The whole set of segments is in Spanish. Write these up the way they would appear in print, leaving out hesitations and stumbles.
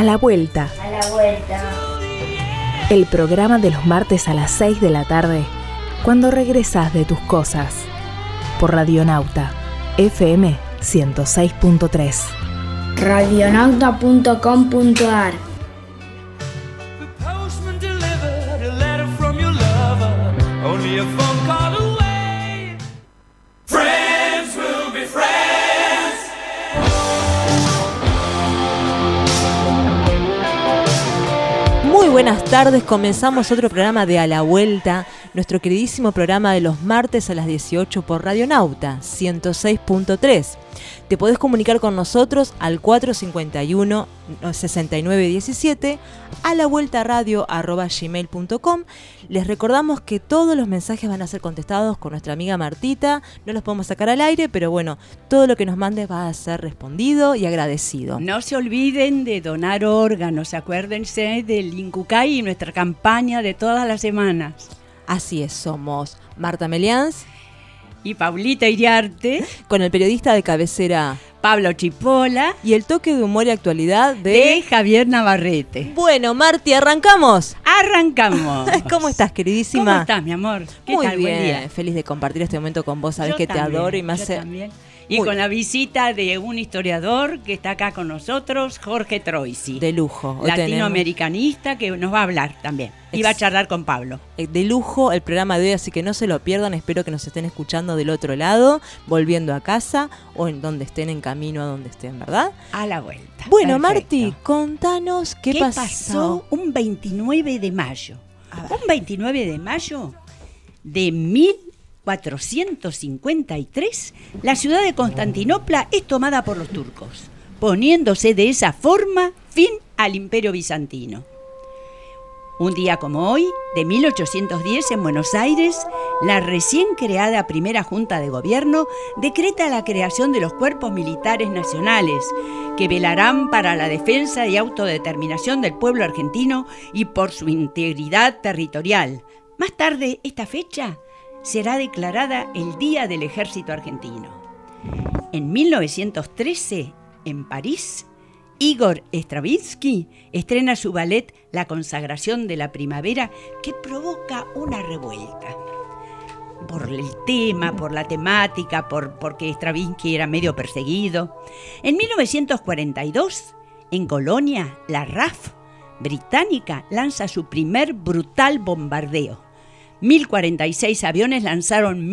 la vuelta. A la vuelta. El programa de los martes a las 6 de la tarde, cuando regresás de tus cosas. Por Radionauta, FM 106.3. Radionauta.com.ar. Muy buenas tardes, comenzamos otro programa de A la Vuelta, nuestro queridísimo programa de los martes a las 18 por Radionauta 106.3. Te podés comunicar con nosotros al 451-6917, a la vuelta radio@gmail.com. Les recordamos que todos los mensajes van a ser contestados con nuestra amiga Martita, no los podemos sacar al aire, pero bueno, todo lo que nos mandes va a ser respondido y agradecido. No se olviden de donar órganos, acuérdense del Incucay y nuestra campaña de todas las semanas. Así es, somos Marta Melians y Paulita Iriarte, con el periodista de cabecera Pablo Chipola y el toque de humor y actualidad de Javier Navarrete. Bueno, Marti, ¿arrancamos? ¡Arrancamos! ¿Cómo estás, queridísima? ¿Cómo estás, mi amor? ¿Qué Muy tal? bien, Buen día. Feliz de compartir este momento con vos, sabés Yo que también, te adoro y me yo hace... también. Y con la visita de un historiador que está acá con nosotros, Jorge Troisi. De lujo. Hoy latinoamericanista que nos va a hablar también. Y va a charlar con Pablo. De lujo el programa de hoy, así que no se lo pierdan. Espero que nos estén escuchando del otro lado, volviendo a casa o en donde estén, en camino a donde estén, ¿verdad? A la vuelta. Bueno, Perfecto. Marti, contanos qué pasó un 29 de mayo. Un 29 de mayo de 1453, la ciudad de Constantinopla es tomada por los turcos, poniéndose de esa forma fin al Imperio Bizantino. Un día como hoy, de 1810, en Buenos Aires, la recién creada primera Junta de Gobierno decreta la creación de los cuerpos militares nacionales, que velarán para la defensa y autodeterminación del pueblo argentino y por su integridad territorial. Más tarde, esta fecha será declarada el Día del Ejército Argentino. En 1913, en París, Igor Stravinsky estrena su ballet La consagración de la primavera, que provoca una revuelta. Por el tema, por la temática, porque Stravinsky era medio perseguido. En 1942, en Colonia, la RAF británica lanza su primer brutal bombardeo. 1046 aviones lanzaron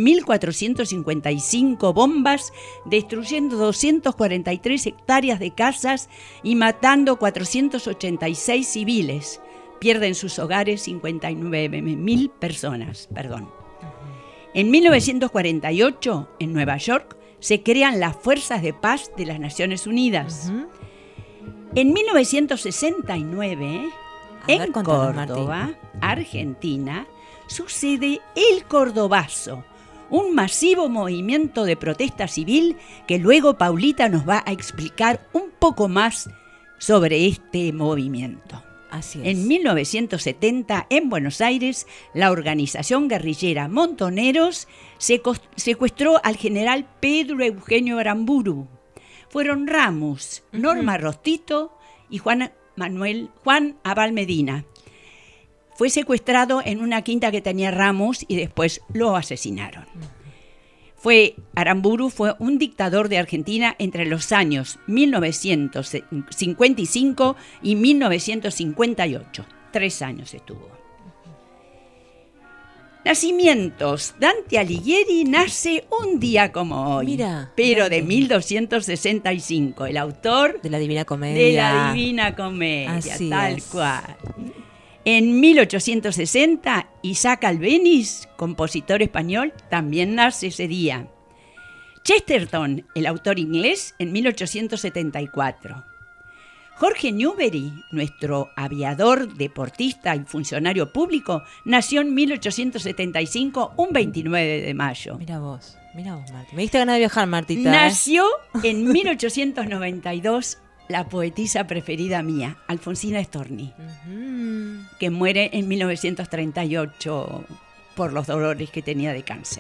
1455 bombas, destruyendo 243 hectáreas de casas y matando 486 civiles. Pierden sus hogares 59.000 personas. En 1948, en Nueva York, se crean las Fuerzas de Paz de las Naciones Unidas. En 1969, en Córdoba, Argentina, sucede el Cordobazo, un masivo movimiento de protesta civil que luego Paulita nos va a explicar un poco más sobre este movimiento. Así es. En 1970, en Buenos Aires, la organización guerrillera Montoneros secuestró al general Pedro Eugenio Aramburu. Fueron Ramos, Norma Rostito y Juan Abal Medina. Fue secuestrado en una quinta que tenía Ramos y después lo asesinaron. Aramburu fue un dictador de Argentina entre los años 1955 y 1958. 3 años estuvo. Nacimientos. Dante Alighieri nace un día como hoy. Mira, pero de 1265. El autor de la Divina Comedia. De la Divina Comedia, así tal es. cual. En 1860, Isaac Albéniz, compositor español, también nace ese día. Chesterton, el autor inglés, en 1874. Jorge Newbery, nuestro aviador, deportista y funcionario público, nació en 1875, un 29 de mayo. Mira vos, Marti. Me diste ganas de viajar, Martita. Nació en 1892 la poetisa preferida mía, Alfonsina Storni, que muere en 1938 por los dolores que tenía de cáncer.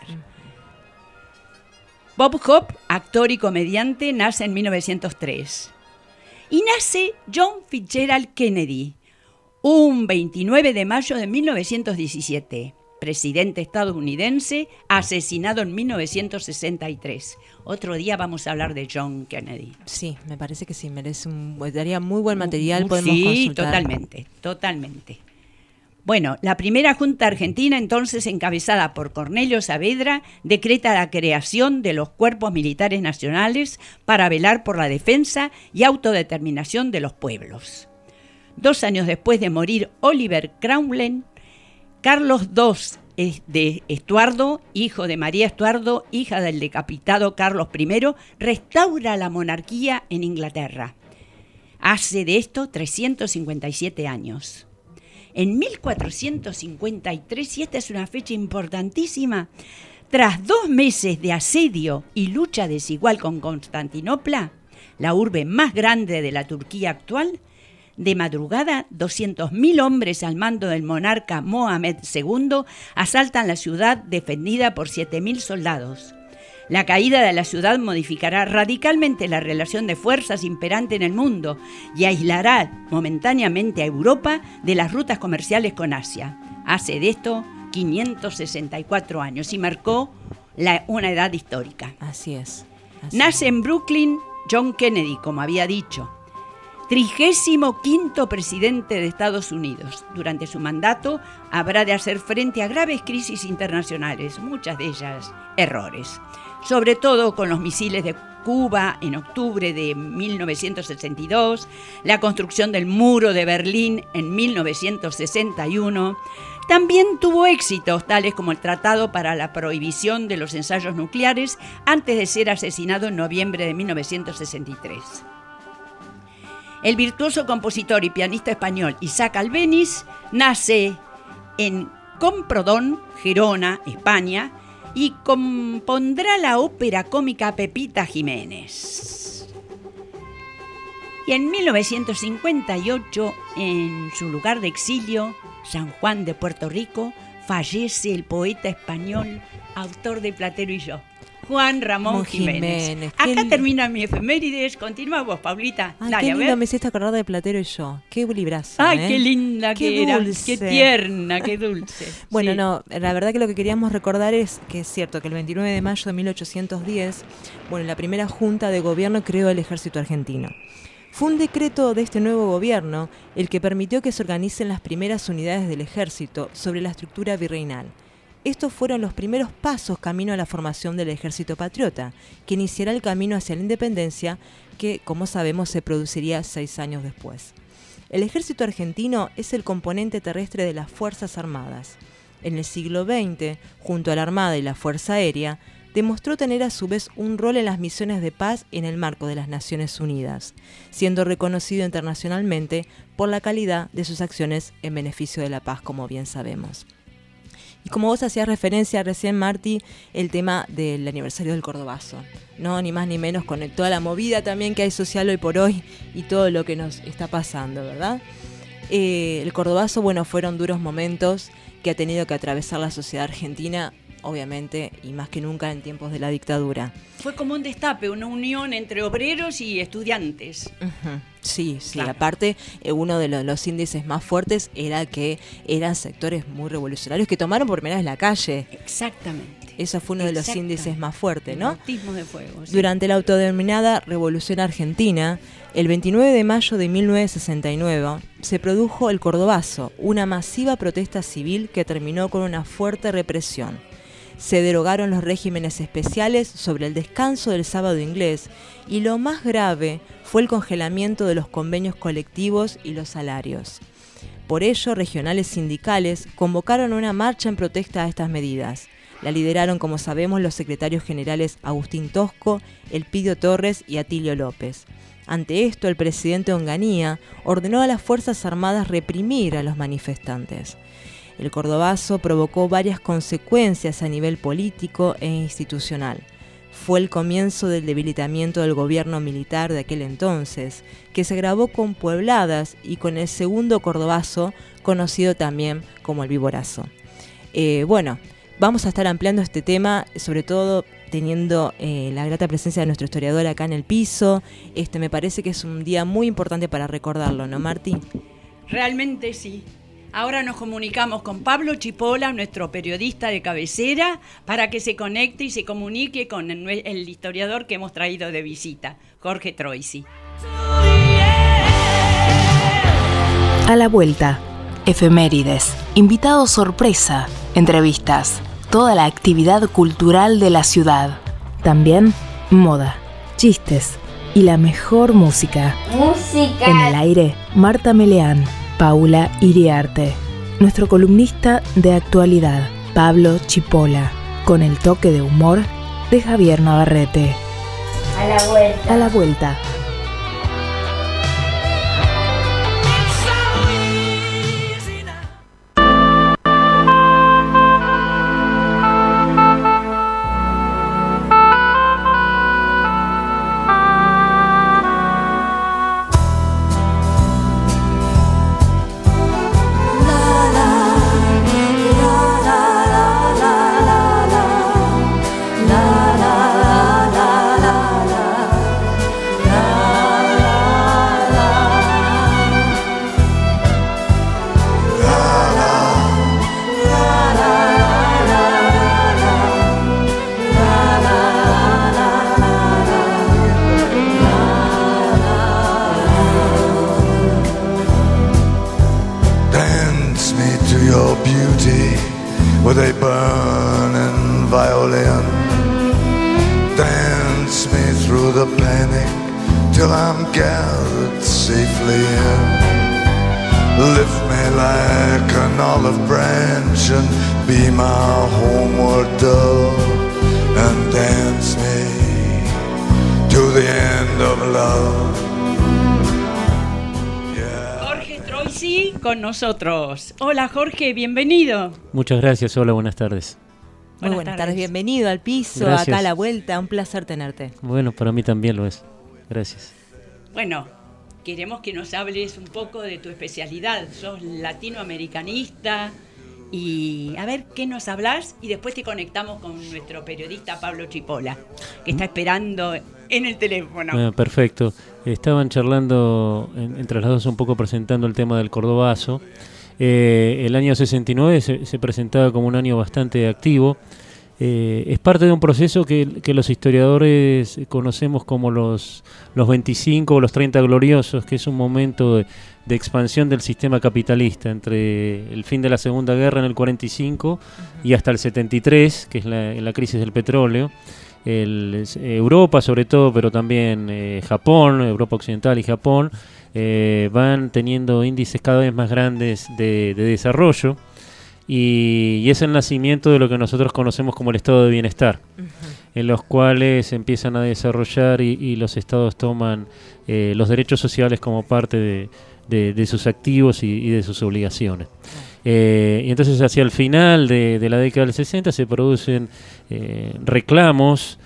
Bob Hope, actor y comediante, nace en 1903. Y nace John Fitzgerald Kennedy, un 29 de mayo de 1917. Presidente estadounidense, asesinado en 1963. Otro día vamos a hablar de John Kennedy. Sí, me parece que sí, daría muy buen material, podemos sí, consultar. Totalmente. Bueno, la primera Junta Argentina, entonces encabezada por Cornelio Saavedra, decreta la creación de los cuerpos militares nacionales para velar por la defensa y autodeterminación de los pueblos. 2 años después de morir Oliver Cromwell, Carlos II de Estuardo, hijo de María Estuardo, hija del decapitado Carlos I, restaura la monarquía en Inglaterra. Hace de esto 357 años. En 1453, y esta es una fecha importantísima, tras 2 meses de asedio y lucha desigual con Constantinopla, la urbe más grande de la Turquía actual, de madrugada, 200.000 hombres al mando del monarca Mohamed II asaltan la ciudad defendida por 7.000 soldados. La caída de la ciudad modificará radicalmente la relación de fuerzas imperante en el mundo y aislará momentáneamente a Europa de las rutas comerciales con Asia. Hace de esto 564 años y marcó una edad histórica. Así es. Nace en Brooklyn John Kennedy, como había dicho, 35º presidente de Estados Unidos. Durante su mandato habrá de hacer frente a graves crisis internacionales, muchas de ellas errores, sobre todo con los misiles de Cuba en octubre de 1962, la construcción del muro de Berlín en 1961. También tuvo éxitos tales como el Tratado para la Prohibición de los Ensayos Nucleares antes de ser asesinado en noviembre de 1963. El virtuoso compositor y pianista español Isaac Albéniz nace en Camprodon, Gerona, España, y compondrá la ópera cómica Pepita Jiménez. Y en 1958, en su lugar de exilio, San Juan de Puerto Rico, fallece el poeta español, autor de Platero y yo, Juan Ramón Jiménez. Acá termina mi efemérides. Continúa vos, Paulita. Ay, dale, qué a lindo ver. me hiciste acordar de Platero y yo. Qué librazo. Ay, qué linda qué que era. dulce. Qué tierna, qué dulce. Bueno, Sí. no, la verdad que lo que queríamos recordar es que es cierto que el 29 de mayo de 1810, bueno, la primera junta de gobierno creó el ejército argentino. Fue un decreto de este nuevo gobierno el que permitió que se organicen las primeras unidades del ejército sobre la estructura virreinal. Estos fueron los primeros pasos camino a la formación del Ejército Patriota, que iniciará el camino hacia la independencia que, como sabemos, se produciría 6 años después. El Ejército Argentino es el componente terrestre de las Fuerzas Armadas. En el siglo XX, junto a la Armada y la Fuerza Aérea, demostró tener a su vez un rol en las misiones de paz en el marco de las Naciones Unidas, siendo reconocido internacionalmente por la calidad de sus acciones en beneficio de la paz, como bien sabemos. Y como vos hacías referencia recién, Marti, el tema del aniversario del Cordobazo, ¿no? Ni más ni menos con toda la movida también que hay social hoy por hoy y todo lo que nos está pasando, ¿verdad? El Cordobazo, bueno, fueron duros momentos que ha tenido que atravesar la sociedad argentina, obviamente, y más que nunca en tiempos de la dictadura. Fue como un destape, una unión entre obreros y estudiantes. Uh-huh. Sí, Claro. Aparte, uno de los índices más fuertes era que eran sectores muy revolucionarios que tomaron por primera vez la calle. Exactamente. Eso fue uno de los índices más fuertes, ¿no? Bautismos de fuego. Sí. Durante la autodenominada Revolución Argentina, el 29 de mayo de 1969, se produjo el Cordobazo, una masiva protesta civil que terminó con una fuerte represión. Se derogaron los regímenes especiales sobre el descanso del sábado inglés y lo más grave fue el congelamiento de los convenios colectivos y los salarios. Por ello, regionales sindicales convocaron una marcha en protesta a estas medidas. La lideraron, como sabemos, los secretarios generales Agustín Tosco, Elpidio Torres y Atilio López. Ante esto, el presidente Onganía ordenó a las Fuerzas Armadas reprimir a los manifestantes. El Cordobazo provocó varias consecuencias a nivel político e institucional. Fue el comienzo del debilitamiento del gobierno militar de aquel entonces, que se agravó con puebladas y con el segundo Cordobazo, conocido también como el Viborazo. Bueno, vamos a estar ampliando este tema, sobre todo teniendo la grata presencia de nuestro historiador acá en el piso. Me parece que es un día muy importante para recordarlo, ¿no, Marti? Realmente sí. Ahora nos comunicamos con Pablo Chipola, nuestro periodista de cabecera, para que se conecte y se comunique con el historiador que hemos traído de visita, Jorge Troisi. A la vuelta, efemérides, invitados sorpresa, entrevistas, toda la actividad cultural de la ciudad. También moda, chistes y la mejor música. Música. En el aire, Marta Meleán, Paula Iriarte, nuestro columnista de actualidad, Pablo Chipola, con el toque de humor de Javier Navarrete. A la vuelta. A la vuelta. with a burning violin. Dance me through the panic till I'm gathered safely in. Lift me like an olive branch and be my homeward dove, and dance me to the end of love. Jorge Troisi con nosotros. Hola Jorge, bienvenido. Muchas gracias, hola, buenas tardes. Muy buenas tardes, bienvenido al piso, Gracias. acá a la vuelta, un placer tenerte. Bueno, para mí también lo es. Gracias. Bueno, queremos que nos hables un poco de tu especialidad. Sos latinoamericanista y a ver qué nos hablas y después te conectamos con nuestro periodista Pablo Chipola, que está esperando en el teléfono. Perfecto. Estaban charlando entre las dos un poco presentando el tema del cordobazo. El año 69 se presentaba como un año bastante activo. Es parte de un proceso que los historiadores conocemos como los 25 o los 30 gloriosos, que es un momento de expansión del sistema capitalista entre el fin de la Segunda Guerra en el 45 y hasta el 73, que es la crisis del petróleo. Europa sobre todo, pero también Japón, Europa Occidental y Japón, van teniendo índices cada vez más grandes de desarrollo. Y es el nacimiento de lo que nosotros conocemos como el estado de bienestar, en los cuales se empiezan a desarrollar y los estados toman los derechos sociales como parte de sus activos y de sus obligaciones. Y entonces hacia el final de la década del 60 se producen reclamos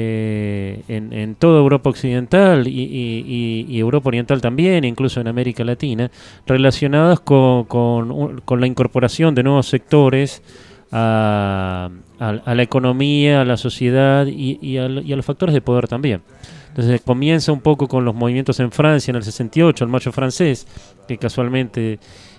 en toda Europa Occidental y Europa Oriental también, incluso en América Latina, relacionados con la incorporación de nuevos sectores a la economía, a la sociedad y a los factores de poder también. Entonces comienza un poco con los movimientos en Francia en el 68, el Mayo francés, que casualmente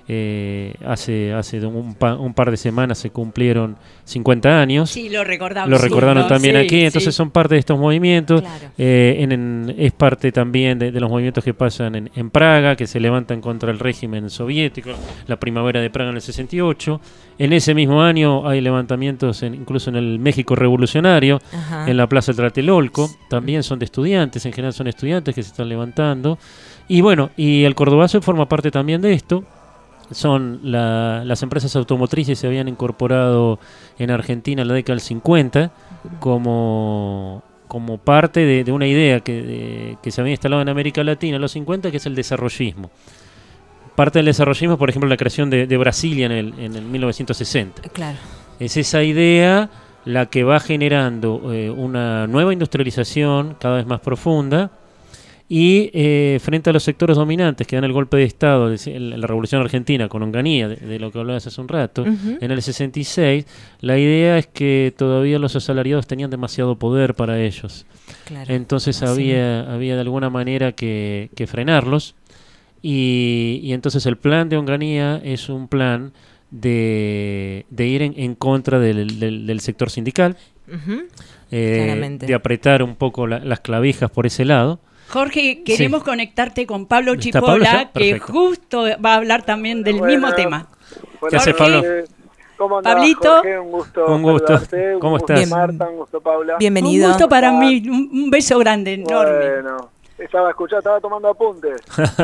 hace un par de semanas se cumplieron 50 años. Sí, lo recordamos. Lo recordaron también sí, aquí, entonces son parte de estos movimientos. Claro. Es parte también de los movimientos que pasan en Praga, que se levantan contra el régimen soviético, la primavera de Praga en el 68. En ese mismo año hay levantamientos incluso en el México revolucionario, Ajá. en la Plaza Tlatelolco, también son de estudiantes, en general son estudiantes que se están levantando. Y bueno, y el cordobazo forma parte también de esto. Son las empresas automotrices se habían incorporado en Argentina en la década del 50 como parte de una idea que se había instalado en América Latina en los 50, que es el desarrollismo. Parte del desarrollismo, por ejemplo, la creación de Brasilia en el 1960. Claro. Es esa idea la que va generando una nueva industrialización cada vez más profunda y frente a los sectores dominantes que dan el golpe de Estado, la Revolución Argentina con Onganía, de lo que hablabas hace un rato, en el 66, la idea es que todavía los asalariados tenían demasiado poder para ellos. Claro. Entonces había de alguna manera que frenarlos, y entonces el plan de Onganía es un plan de ir en contra del sector sindical, Claramente. de apretar un poco las clavijas por ese lado. Jorge, queremos conectarte con Pablo ¿Está Pablo Chipola, ya? que Perfecto. justo va a hablar también del mismo tema. ¿Qué hace, Pablo? ¿Cómo andás, Pablito? Jorge? Un gusto. Un gusto. saludarte. ¿Cómo un gusto, estás? Marta, un gusto, Paula. Bienvenido. Un gusto para mí, un beso grande, enorme. Bueno, estaba tomando apuntes.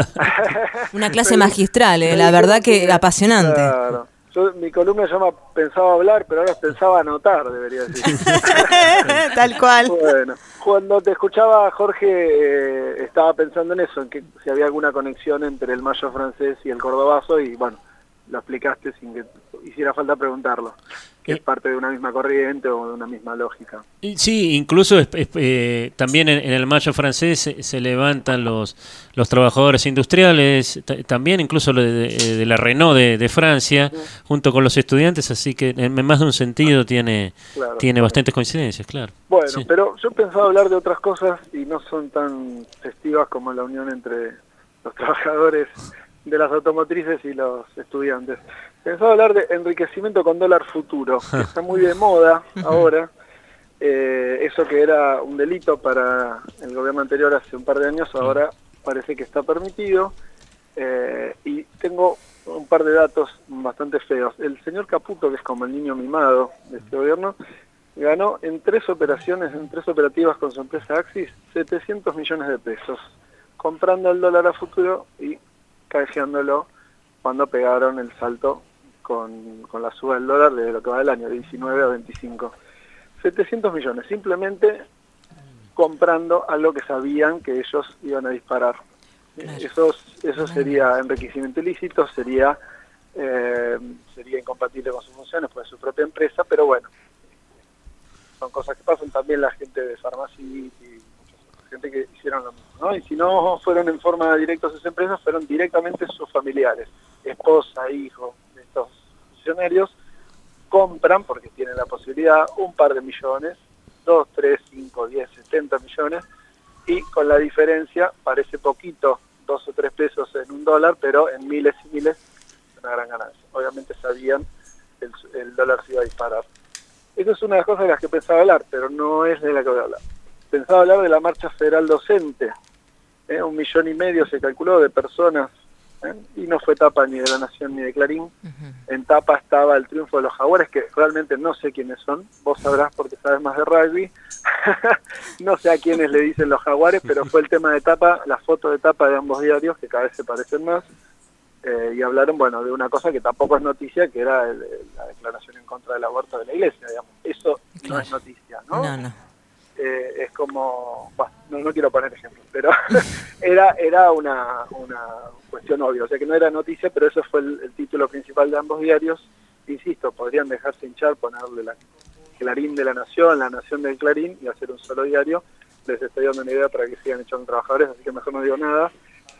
Una clase magistral, la verdad que apasionante. Claro. Mi columna se llama Pensaba hablar, pero ahora pensaba anotar, debería decir. Tal cual. Bueno, cuando te escuchaba, Jorge, estaba pensando en eso, en que si había alguna conexión entre el mayo francés y el cordobazo, y bueno, lo explicaste sin que hiciera falta preguntarlo, que es parte de una misma corriente o de una misma lógica. Sí, incluso también en el mayo francés se levantan los trabajadores industriales, también incluso de la Renault de Francia, junto con los estudiantes, así que en más de un sentido tiene bastantes coincidencias, claro. Bueno, Sí. pero yo pensaba hablar de otras cosas y no son tan festivas como la unión entre los trabajadores de las automotrices y los estudiantes. Pensaba hablar de enriquecimiento con dólar futuro, que está muy de moda ahora. Eso que era un delito para el gobierno anterior hace un par de años, ahora parece que está permitido. Y tengo un par de datos bastante feos. El señor Caputo, que es como el niño mimado de este gobierno, ganó en 3 operativas con su empresa Axis, 700 millones de pesos, comprando el dólar a futuro y canjeándolo cuando pegaron el salto con la suba del dólar de lo que va del año, de 19 a 25. 700 millones, simplemente comprando algo que sabían que ellos iban a disparar. Claro. Eso sería enriquecimiento ilícito, sería incompatible con sus funciones, pues su propia empresa, pero bueno, son cosas que pasan. También la gente de Pharmacity y gente que hicieron lo mismo, ¿no? Y si no fueron en forma directa a sus empresas, fueron directamente sus familiares, esposa, hijo de estos funcionarios, compran, porque tienen la posibilidad, un par de millones, 2, 3, 5, 10, 70 millones, y con la diferencia, parece poquito, 2 o 3 pesos en un dólar, pero en miles y miles, una gran ganancia. Obviamente sabían que el dólar se iba a disparar. Esa es una de las cosas de las que pensaba hablar, pero no es de la que voy a hablar. Pensaba hablar de la marcha federal docente. 1,5 millones se calculó de personas, y no fue tapa ni de La Nación ni de Clarín. En tapa estaba el triunfo de los Jaguares, que realmente no sé quiénes son, vos sabrás porque sabes más de rugby. No sé a quiénes le dicen los Jaguares, pero fue el tema de tapa, la foto de tapa de ambos diarios, que cada vez se parecen más, y hablaron, bueno, de una cosa que tampoco es noticia, que era la declaración en contra del aborto de la Iglesia, digamos. Eso no es noticia, ¿no? No. Es como, bueno, no quiero poner ejemplos, pero era una cuestión obvia, o sea que no era noticia, pero eso fue el título principal de ambos diarios. Insisto, podrían dejarse hinchar, ponerle la Clarín de La Nación del Clarín, y hacer un solo diario. Les estoy dando una idea para que sigan echando trabajadores, así que mejor no digo nada.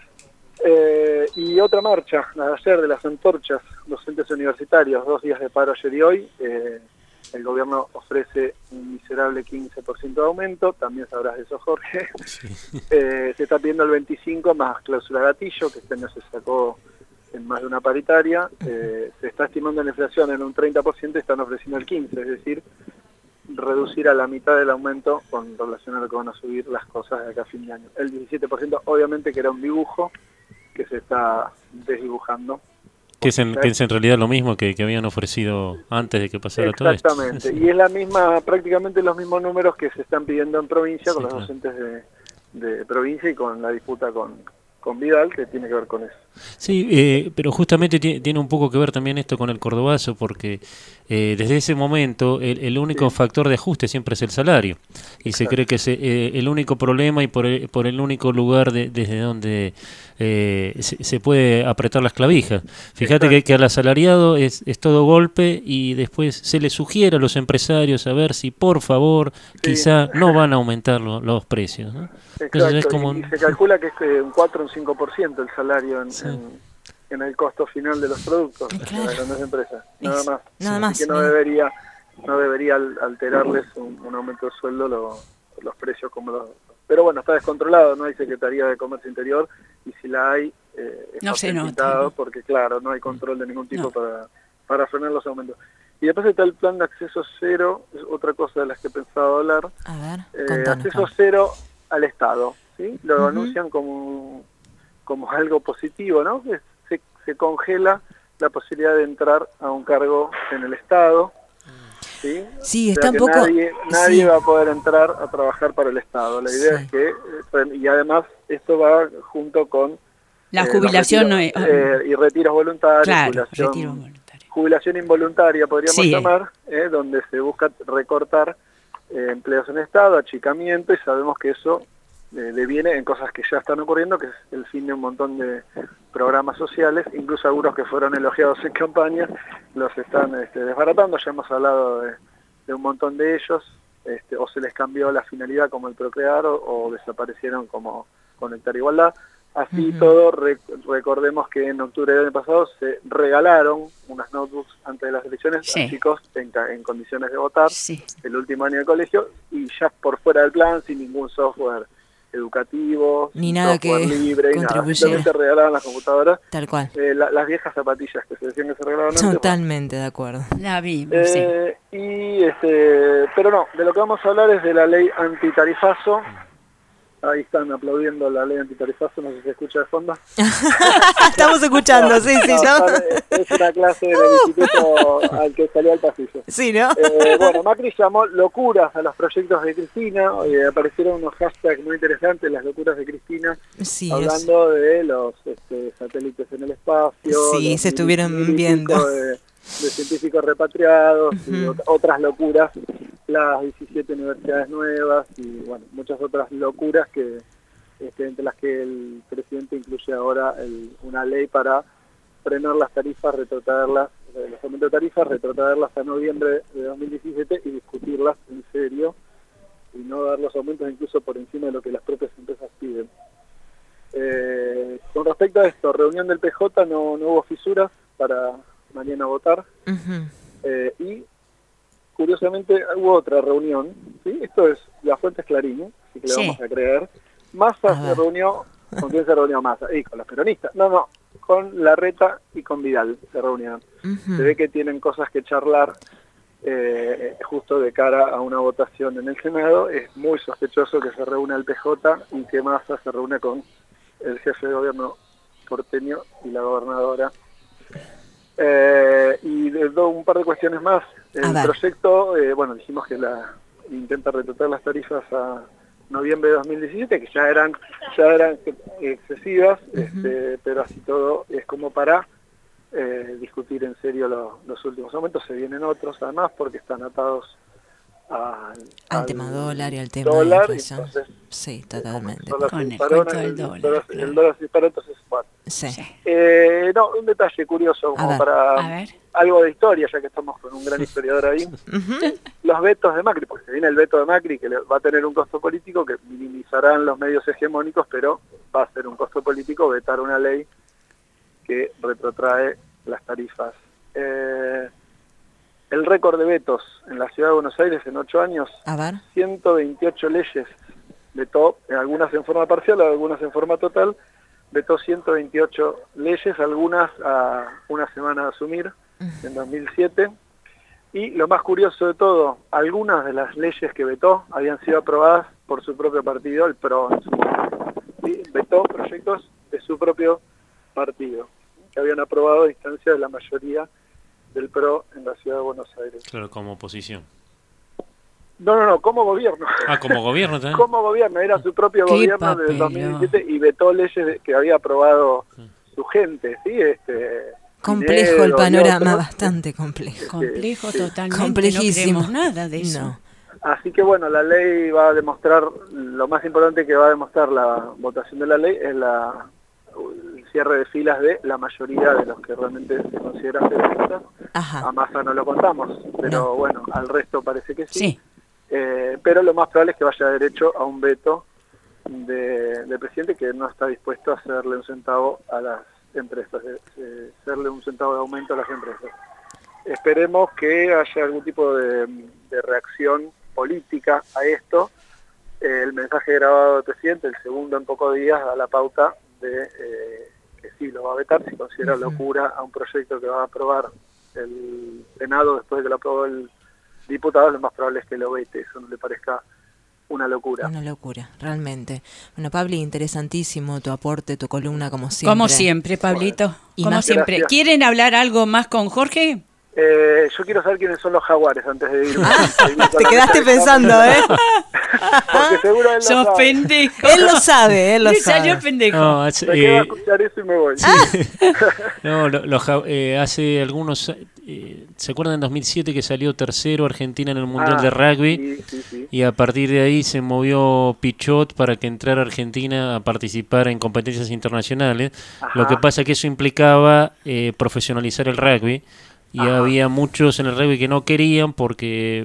Y otra marcha, la de ayer, de las antorchas, docentes universitarios, 2 días de paro ayer y hoy. El gobierno ofrece un miserable 15% de aumento, también sabrás de eso, Jorge. Sí. Se está pidiendo el 25% más cláusula gatillo, que este año se sacó en más de una paritaria. Se está estimando la inflación en un 30% y están ofreciendo el 15%, es decir, reducir a la mitad del aumento con relación a lo que van a subir las cosas de acá a fin de año. El 17% obviamente que era un dibujo que se está desdibujando. Que es en realidad lo mismo que habían ofrecido antes de que pasara todo esto. Exactamente, y es la misma, prácticamente los mismos números que se están pidiendo en provincia, con los docentes de provincia y con la disputa con con Vidal, que tiene que ver con eso. Sí, pero justamente tiene un poco que ver también esto con el cordobazo, porque desde ese momento el único factor de ajuste siempre es el salario, y se cree que es el único problema y por el único lugar desde donde se puede apretar las clavijas. Fíjate que al asalariado es todo golpe, y después se le sugiere a los empresarios a ver si por favor quizá no van a aumentar los precios, ¿no? Exacto, es como y se calcula que es un 4 o un 5% el salario en el costo final de los productos de las grandes empresas, nada más. Nada más. Así que no debería alterarles un aumento de sueldo los precios como los... Pero bueno, está descontrolado, no hay Secretaría de Comercio Interior, y si la hay, no se nota, limitado, ¿no? Porque claro, no hay control de ningún tipo para frenar los aumentos. Y después está el plan de acceso cero, es otra cosa de las que he pensado hablar. A ver, contanos, acceso cero al Estado, ¿sí? Lo anuncian como algo positivo, ¿no? Que se congela la posibilidad de entrar a un cargo en el Estado, ¿sí? Sí, O está sea un que poco... nadie va a poder entrar a trabajar para el Estado. La idea es que, y además esto va junto con la jubilación y retiros voluntarios, claro, retiro voluntario. Jubilación involuntaria podríamos Sí. llamar, donde se busca recortar empleos en Estado, achicamiento, y sabemos que eso deviene en cosas que ya están ocurriendo, que es el fin de un montón de programas sociales, incluso algunos que fueron elogiados en campaña los están desbaratando. Ya hemos hablado de un montón de ellos, o se les cambió la finalidad como el Procrear, o desaparecieron como Conectar Igualdad. Así todo, recordemos que en octubre del año pasado se regalaron unas notebooks antes de las elecciones a chicos en condiciones de votar el último año de colegio, y ya por fuera del plan, sin ningún software educativo, ni nada que libre, simplemente regalaban las computadoras, tal cual, las viejas zapatillas que se decían que se regalaban antes. Totalmente de acuerdo. La vimos, pero no, de lo que vamos a hablar es de la ley antitarifazo. Ahí están aplaudiendo la ley antitarifazo, no sé si se escucha de fondo. Estamos escuchando, sí, ¿no? Es una clase del instituto al que salió al pasillo. Sí, ¿no? Bueno, Macri llamó locuras a los proyectos de Cristina, aparecieron unos hashtags muy interesantes, las locuras de Cristina, hablando de los satélites en el espacio. Sí, se estuvieron viendo. De científicos repatriados, y otras locuras, las 17 universidades nuevas, y bueno, muchas otras locuras que entre las que el presidente incluye ahora una ley para frenar las tarifas, retrotraerlas, los aumentos de tarifas, retrotraerlas a noviembre de 2017 y discutirlas en serio, y no dar los aumentos incluso por encima de lo que las propias empresas piden. Con respecto a esto, reunión del PJ, no hubo fisuras para mañana votar, y curiosamente hubo otra reunión, ¿sí? Esto es, la fuente es Clarín, así que le vamos a creer. Massa se reunió, ¿con quién se reunió Massa? Y con los peronistas, no, con Larreta y con Vidal se reunieron. Se ve que tienen cosas que charlar justo de cara a una votación en el Senado. Es muy sospechoso que se reúna el PJ y que Massa se reúne con el jefe de gobierno porteño y la gobernadora. Y un par de cuestiones más. El proyecto, dijimos que intenta retratar las tarifas a noviembre de 2017, que ya eran excesivas, pero así todo es como para discutir en serio los últimos aumentos. Se vienen otros además porque están atados al tema dólar y al tema de inflación. Entonces, sí, totalmente. El dólar se disparó, entonces bueno. Un detalle curioso como para algo de historia, ya que estamos con un gran historiador ahí. Los vetos de Macri, porque se viene el veto de Macri, que va a tener un costo político que minimizarán los medios hegemónicos, pero va a ser un costo político vetar una ley que retrotrae las tarifas. El récord de vetos en la Ciudad de Buenos Aires en 8 años, 128 leyes vetó, algunas en forma parcial, algunas en forma total, vetó 128 leyes, algunas a una semana de asumir, en 2007. Y lo más curioso de todo, algunas de las leyes que vetó habían sido aprobadas por su propio partido, el PRO en su momento. ¿Sí? Vetó proyectos de su propio partido, que habían aprobado a distancia de la mayoría del PRO en la Ciudad de Buenos Aires. Claro, como oposición. No, como gobierno. Ah, como gobierno también. Como gobierno, era su propio Qué gobierno del papelón. 2017 y vetó leyes que había aprobado su gente, ¿sí? Complejo Pinedo el y panorama, otros. bastante complejo. Complejo totalmente. Complejísimo. No queremos nada de eso. No. Así que bueno, la ley va a demostrar, lo más importante que va a demostrar la votación de la ley es el cierre de filas de la mayoría de los que realmente se consideran federalistas. Ajá. A Massa no lo contamos, pero No. bueno, al resto parece que sí. Sí. Pero lo más probable es que vaya derecho a un veto del presidente, que no está dispuesto a hacerle un centavo a las empresas, hacerle un centavo de aumento a las empresas. Esperemos que haya algún tipo de reacción política a esto. El mensaje grabado del presidente, el segundo en pocos días, da la pauta de que sí lo va a vetar, si considera locura a un proyecto que va a aprobar el Senado después de que lo aprobó el diputado. Lo más probable es que lo vete, eso no le parezca una locura. Una locura, realmente. Bueno, Pabli, interesantísimo tu aporte, tu columna, como siempre. Como siempre, Pablito. Y Como más- siempre. Gracias. ¿Quieren hablar algo más con Jorge? Yo quiero saber quiénes son los jaguares antes de irme. Te quedaste pensando, ¿eh? Porque seguro él lo Sos sabe. pendejo. Él lo sabe, él lo Le sabe. salió el pendejo. No, Me quedo a escuchar eso y me voy. no, hace algunos... ¿se acuerdan en 2007 que salió tercero Argentina en el Mundial de Rugby? Sí. Y a partir de ahí se movió Pichot para que entrara Argentina a participar en competencias internacionales. Ajá. Lo que pasa que eso implicaba profesionalizar el rugby. Y había muchos en el rugby que no querían porque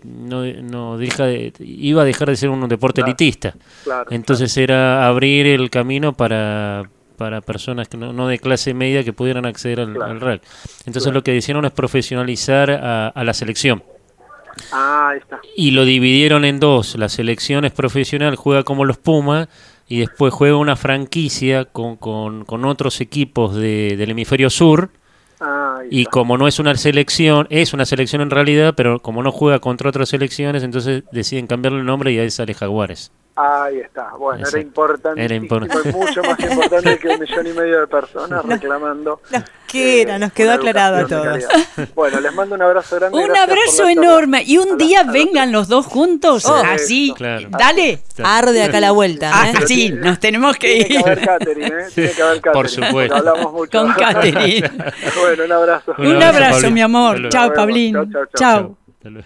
iba a dejar de ser un deporte elitista. Claro. Entonces era abrir el camino para personas que no de clase media que pudieran acceder al rugby. Entonces lo que hicieron es profesionalizar a la selección. Ahí está. Y lo dividieron en dos. La selección es profesional, juega como los Pumas, y después juega una franquicia con otros equipos del hemisferio sur. Ahí Y está. como no es una selección en realidad, pero como no juega contra otras selecciones, entonces deciden cambiarle el nombre y ahí sale Jaguares. Ahí está. Bueno, Exacto. era importante. Era importante. Fue mucho más importante que 1,5 millones de personas reclamando. ¿Qué era? Nos quedó una aclarado a educación de todos. calidad. Bueno, les mando un abrazo grande. Un gracias por abrazo la charla. enorme. Y A un la- día a la- vengan los dos juntos. Oh. Así. Claro. Dale. Arde acá la vuelta, ¿eh? Así. Nos tenemos que Tiene que ir. haber catering, ¿eh? Tiene que haber catering. Por supuesto. porque hablamos mucho. Con Catherine. Bueno, un abrazo. Un Un abrazo, abrazo, Pablín. mi amor. Hasta luego. Chao, Nos vemos. Pablín. Chau, chau, chau. Chao. Hasta luego.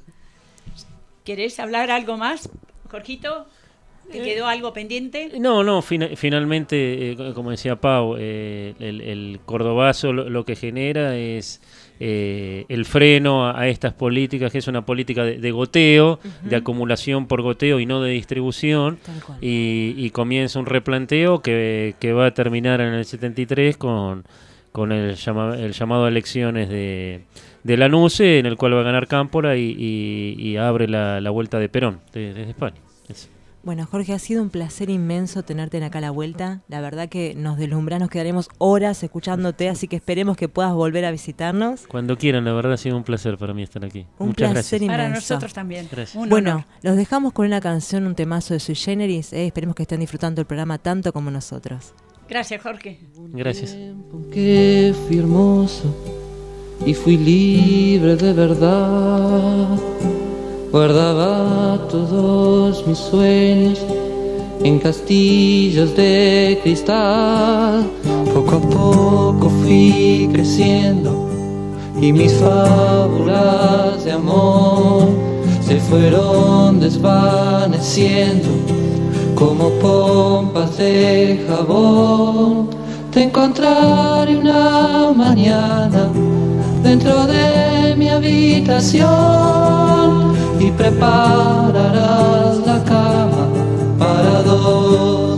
¿Querés hablar algo más, Jorgito? ¿Te quedó algo pendiente? No, finalmente, como decía Pau, el cordobazo lo que genera es el freno a estas políticas, que es una política de goteo, de acumulación por goteo y no de distribución, Tal cual. y comienza un replanteo que va a terminar en el 73 con el llamado a elecciones de Lanús, en el cual va a ganar Cámpora y abre la vuelta de Perón desde España. Eso. Bueno, Jorge, ha sido un placer inmenso tenerte en acá a la vuelta. La verdad que nos deslumbra, nos quedaremos horas escuchándote, así que esperemos que puedas volver a visitarnos. Cuando quieran, la verdad ha sido un placer para mí estar aquí. Un Muchas placer gracias. Para inmenso. nosotros también. Gracias. Un Bueno, honor. los dejamos con una canción, un temazo de Sui Generis. Esperemos que estén disfrutando el programa tanto como nosotros. Gracias, Jorge. Gracias. Que fui hermoso y fui libre de verdad. Guardaba todos mis sueños en castillos de cristal. Poco a poco fui creciendo y mis fábulas de amor se fueron desvaneciendo como pompas de jabón. Te encontraré una mañana dentro de mi habitación y prepararás la cama para dos.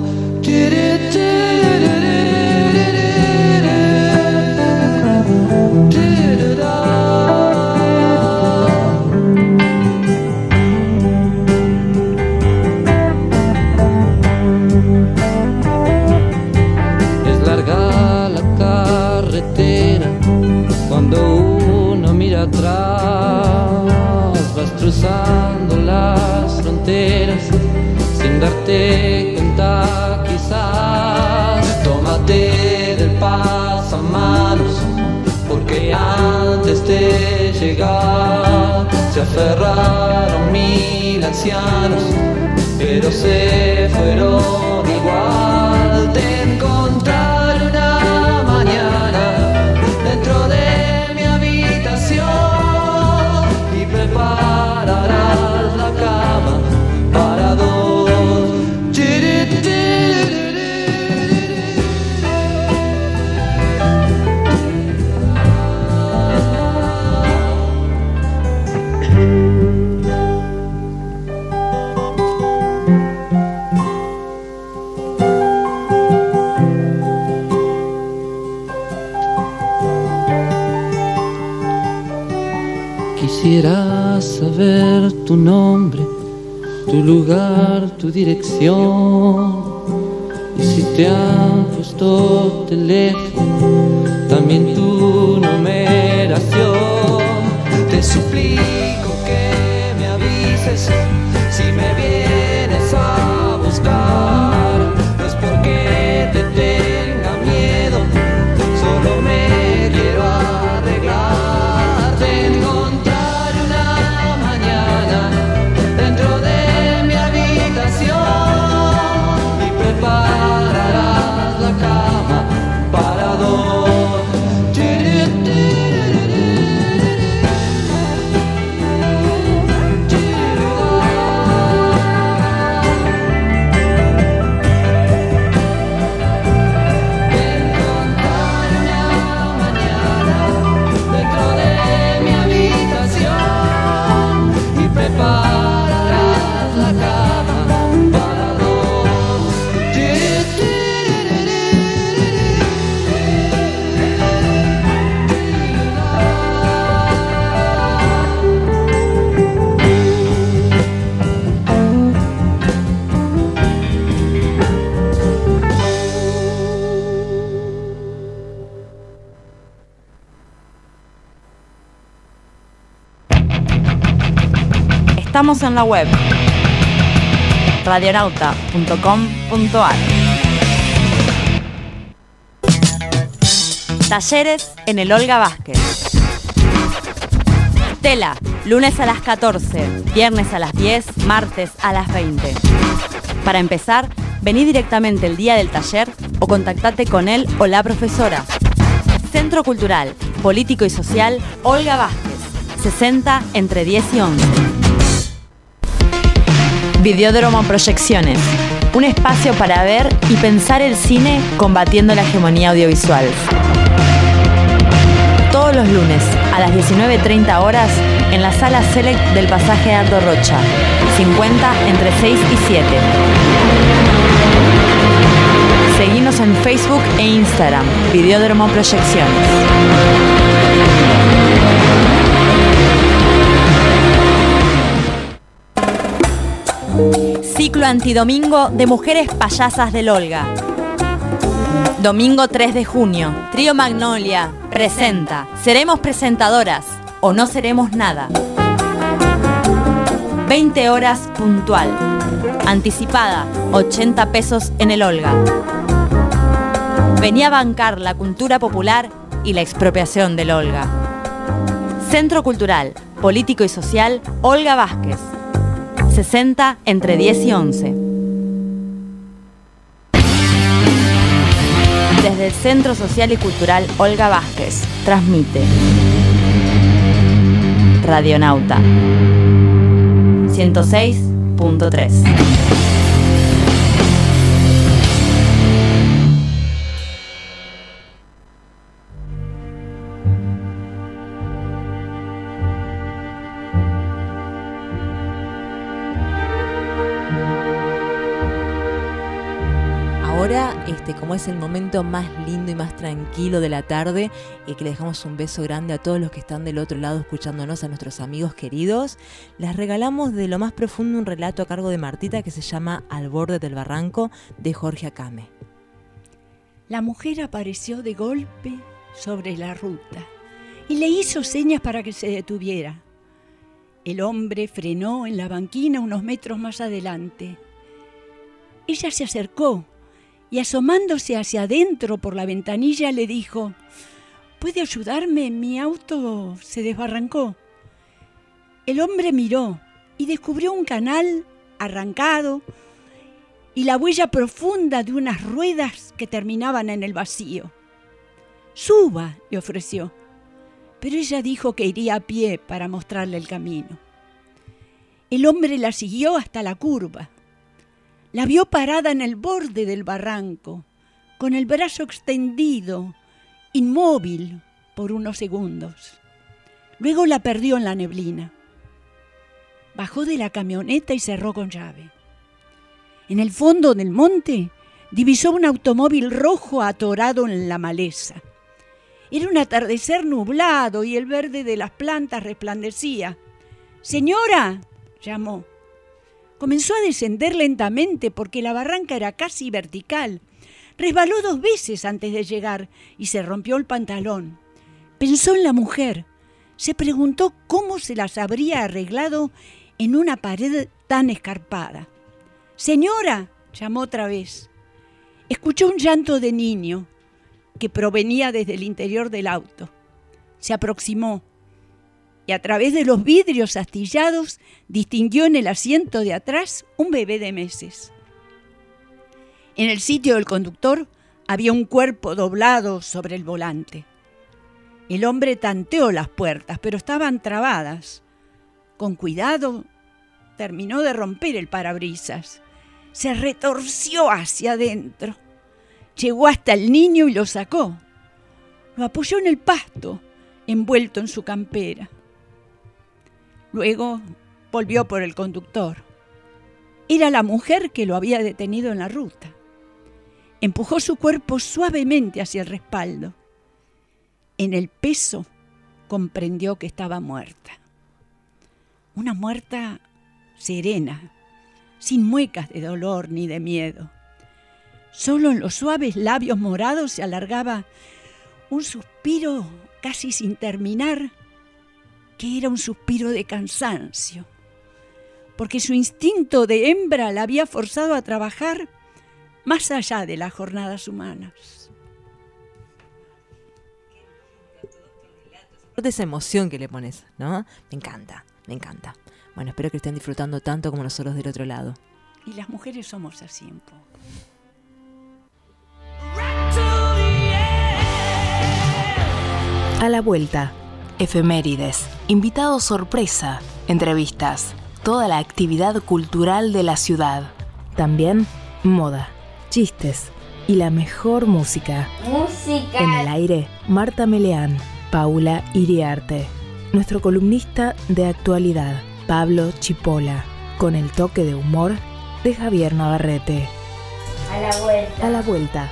Es larga la carretera cuando uno mira atrás, vas cruzando las fronteras sin darte cuenta quizás. Tómate del pasamanos, porque antes de llegar se aferraron 1000 ancianos, pero se fueron igual. Te encontraré una mañana dentro de mi habitación y prepararás la cama para dos. Quisiera saber tu nombre, tu lugar, tu dirección. Y si te han puesto teléfono, también tu numeración. Te suplico que me avises si me vienes a buscar. No es porque te tenga miedo, solo me quiero arreglar. Tengo prepararás la cama para dos. Estamos en la web radionauta.com.ar. Talleres en el Olga Vázquez. Tela, lunes a las 14, viernes a las 10, martes a las 20. Para empezar, vení directamente el día del taller o contactate con él o la profesora. Centro Cultural, Político y Social Olga Vázquez, 60 entre 10 y 11. Videódromo Proyecciones, un espacio para ver y pensar el cine combatiendo la hegemonía audiovisual. Todos los lunes a las 19:30 horas en la sala Select del pasaje Aldo Rocha, 50 entre 6 y 7. Seguinos en Facebook e Instagram, Videódromo Proyecciones. Ciclo antidomingo de Mujeres Payasas del Olga. Domingo 3 de junio, Trío Magnolia presenta Seremos presentadoras o no seremos nada. 20 horas puntual. Anticipada, 80 pesos en el Olga. Vení a bancar la cultura popular y la expropiación del Olga. Centro Cultural, Político y Social Olga Vázquez, 60 entre 10 y 11. Desde el Centro Social y Cultural Olga Vázquez, transmite Radionauta 106.3. Ahora, como es el momento más lindo y más tranquilo de la tarde, que le dejamos un beso grande a todos los que están del otro lado escuchándonos, a nuestros amigos queridos, les regalamos de lo más profundo un relato a cargo de Martita que se llama Al borde del barranco, de Jorge Acame. La mujer apareció de golpe sobre la ruta y le hizo señas para que se detuviera. El hombre frenó en la banquina unos metros más adelante. Ella se acercó y asomándose hacia adentro por la ventanilla le dijo: ¿puede ayudarme? Mi auto se desbarrancó. El hombre miró y descubrió un canal arrancado y la huella profunda de unas ruedas que terminaban en el vacío. «Suba», le ofreció, pero ella dijo que iría a pie para mostrarle el camino. El hombre la siguió hasta la curva. La vio parada en el borde del barranco, con el brazo extendido, inmóvil por unos segundos. Luego la perdió en la neblina. Bajó de la camioneta y cerró con llave. En el fondo del monte divisó un automóvil rojo atorado en la maleza. Era un atardecer nublado y el verde de las plantas resplandecía. «¡Señora!», llamó. Comenzó a descender lentamente porque la barranca era casi vertical. Resbaló 2 veces antes de llegar y se rompió el pantalón. Pensó en la mujer. Se preguntó cómo se las habría arreglado en una pared tan escarpada. «¡Señora!», llamó otra vez. Escuchó un llanto de niño que provenía desde el interior del auto. Se aproximó y a través de los vidrios astillados distinguió en el asiento de atrás un bebé de meses. En el sitio del conductor había un cuerpo doblado sobre el volante. El hombre tanteó las puertas, pero estaban trabadas. Con cuidado, terminó de romper el parabrisas. Se retorció hacia adentro. Llegó hasta el niño y lo sacó. Lo apoyó en el pasto, envuelto en su campera. Luego volvió por el conductor. Era la mujer que lo había detenido en la ruta. Empujó su cuerpo suavemente hacia el respaldo. En el peso comprendió que estaba muerta. Una muerta serena, sin muecas de dolor ni de miedo. Solo en los suaves labios morados se alargaba un suspiro casi sin terminar, que era un suspiro de cansancio, porque su instinto de hembra la había forzado a trabajar más allá de las jornadas humanas. Esa emoción que le pones, ¿no? Me encanta, me encanta. Bueno, espero que estén disfrutando tanto como nosotros del otro lado. Y las mujeres somos así un poco. A la vuelta, efemérides, invitados sorpresa, entrevistas, toda la actividad cultural de la ciudad. También moda, chistes y la mejor música. Música. En el aire, Marta Meleán, Paula Iriarte, nuestro columnista de actualidad, Pablo Chipola, con el toque de humor de Javier Navarrete. A la vuelta. A la vuelta.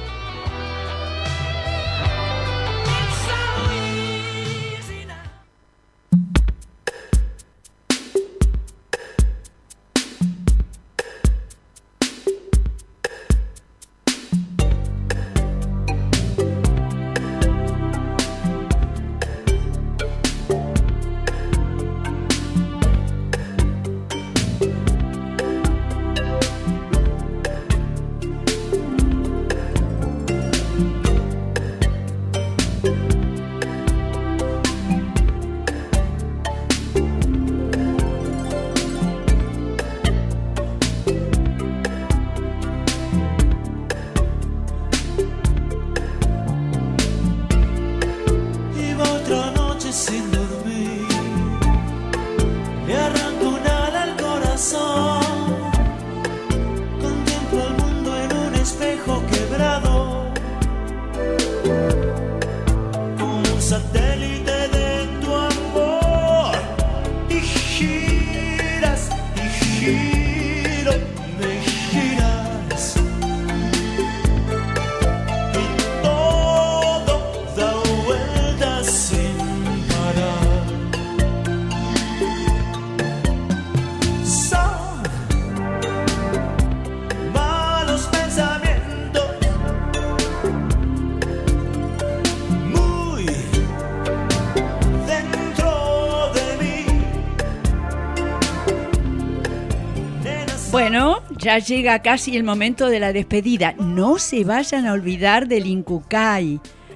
Bueno, ya llega casi el momento de la despedida. No se vayan a olvidar del Incucay.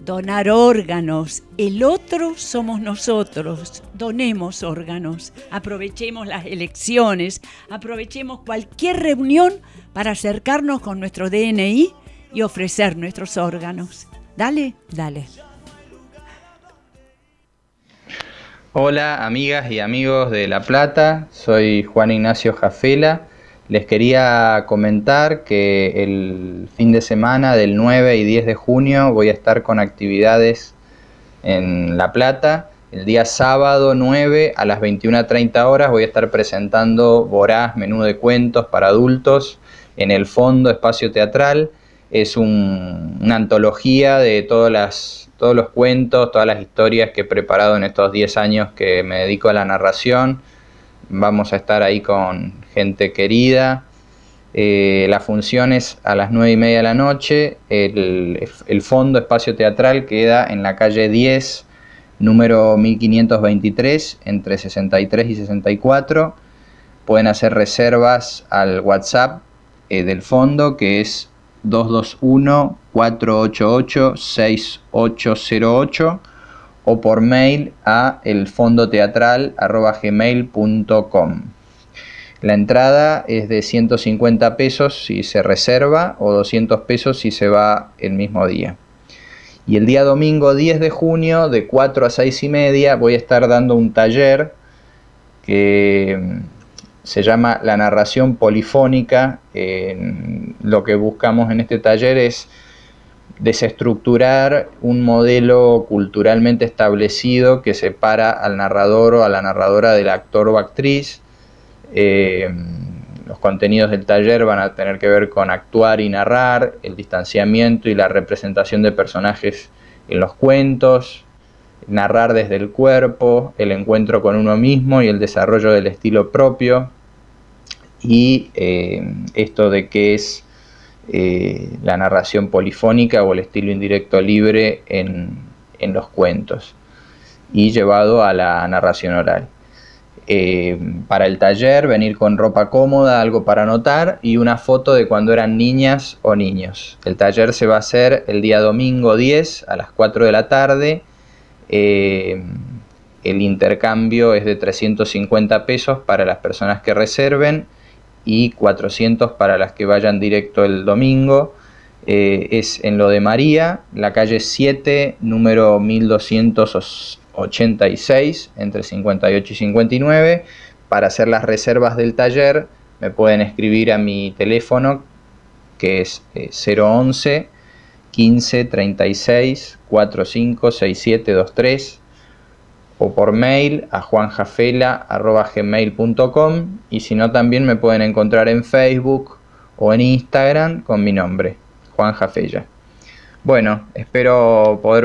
Donar órganos. El otro somos nosotros. Donemos órganos. Aprovechemos las elecciones. Aprovechemos cualquier reunión para acercarnos con nuestro DNI y ofrecer nuestros órganos. Dale. Dale. Hola amigas y amigos de La Plata, soy Juan Ignacio Jafela. Les quería comentar que el fin de semana del 9 y 10 de junio voy a estar con actividades en La Plata. El día sábado 9 a las 21:30 horas voy a estar presentando Voraz, menú de cuentos para adultos en el Fondo Espacio Teatral. Es una antología de todos los cuentos, todas las historias que he preparado en estos 10 años que me dedico a la narración. Vamos a estar ahí con gente querida. La función es a las 9:30 de la noche. El Fondo Espacio Teatral queda en la calle 10, número 1523, entre 63 y 64. Pueden hacer reservas al WhatsApp del fondo, que es 221-488-6808, o por mail a elfondoteatral@gmail.com. La entrada es de 150 pesos si se reserva o 200 pesos si se va el mismo día. Y el día domingo 10 de junio de 4 a 6:30 voy a estar dando un taller que se llama La narración polifónica. Lo que buscamos en este taller es desestructurar un modelo culturalmente establecido que separa al narrador o a la narradora del actor o actriz. Los contenidos del taller van a tener que ver con actuar y narrar, el distanciamiento y la representación de personajes en los cuentos, narrar desde el cuerpo, el encuentro con uno mismo y el desarrollo del estilo propio, y esto de qué es la narración polifónica o el estilo indirecto libre en los cuentos, y llevado a la narración oral. Para el taller, venir con ropa cómoda, algo para anotar y una foto de cuando eran niñas o niños. El taller se va a hacer el día domingo 10 a las 4 de la tarde. El intercambio es de 350 pesos para las personas que reserven y 400 para las que vayan directo el domingo. Es en Lo de María, la calle 7, número 1286, entre 58 y 59. Para hacer las reservas del taller me pueden escribir a mi teléfono, que es 011 15 36 45 6723, o por mail a juanjafela@gmail.com, y si no, también me pueden encontrar en Facebook o en Instagram con mi nombre, Juan Jafella. Bueno, espero poder...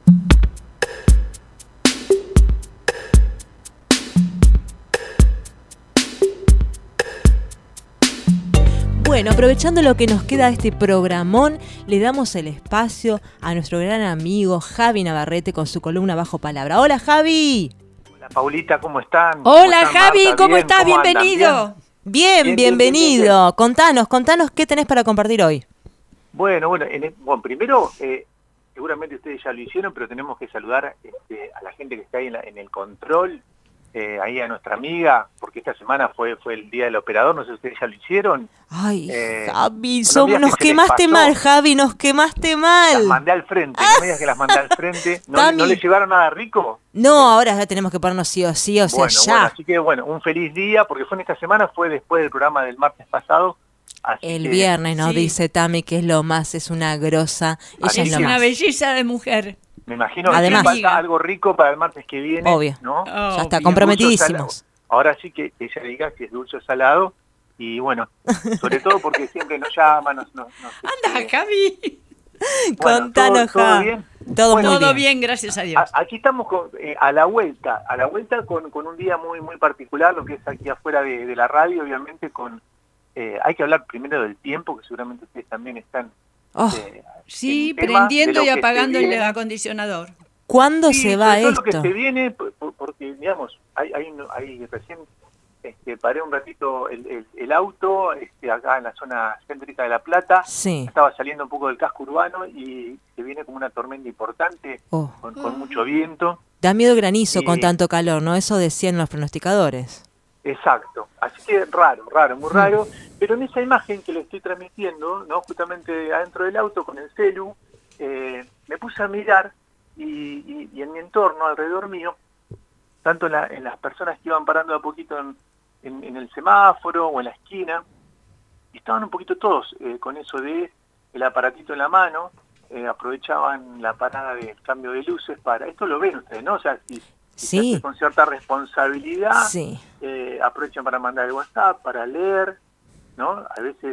Bueno, aprovechando lo que nos queda de este programón, le damos el espacio a nuestro gran amigo Javi Navarrete con su columna Bajo Palabra. ¡Hola, Javi! Hola, Paulita, ¿cómo están? Hola, ¿Cómo están, Javi, Marta? ¿cómo ¿Bien? estás? ¿Cómo andan? Bienvenido. Bienvenido. Contanos qué tenés para compartir hoy. Bueno, primero, seguramente ustedes ya lo hicieron, pero tenemos que saludar a la gente que está ahí en el control, ahí a nuestra amiga, porque esta semana fue el Día del Operador, no sé si ustedes ya lo hicieron. Ay, Javi, bueno, nos quemaste mal, Javi, nos quemaste mal. Las mandé al frente, no me digas que las mandé al frente. ¿No les llevaron nada rico? No, ahora ya tenemos que ponernos sí o sí, o sea, Bueno, ya. así que un feliz día, porque fue en esta semana, fue después del programa del martes pasado. El viernes nos dice Tami que es lo más, es una grosa. Ella es lo una más. belleza de mujer. Me imagino Además, que falta algo rico para el martes que viene. Obvio. ¿No? Ya está, Y comprometidísimos. Ahora sí que ella diga si es dulce o salado. Y bueno, sobre todo porque siempre nos llama, Anda, Javi. Contanos, ¿todo Javi. bien? Todo bien, gracias a Dios. Aquí estamos a la vuelta con un día muy muy particular, lo que es aquí afuera de la radio, obviamente hay que hablar primero del tiempo, que seguramente ustedes también están sí, tema prendiendo de y lo que apagando se el viene. acondicionador. ¿Cuándo Sí, se va sobre todo esto? lo que se viene, porque digamos, hay recién paré un ratito el auto acá en la zona céntrica de La Plata. Sí. Estaba saliendo un poco del casco urbano y se viene como una tormenta importante con mucho viento. Da miedo granizo Y- con tanto calor, ¿no? Eso decían los pronosticadores. Exacto, así que raro, muy raro, pero en esa imagen que le estoy transmitiendo, ¿no? Justamente adentro del auto con el celu, me puse a mirar y en mi entorno, alrededor mío, tanto en las personas que iban parando a poquito en el semáforo o en la esquina, y estaban un poquito todos con eso de el aparatito en la mano, aprovechaban la parada del cambio de luces para, esto lo ven ustedes, ¿no? O sea, si se hace con cierta responsabilidad, aprovechan para mandar el WhatsApp, para leer, ¿no? A veces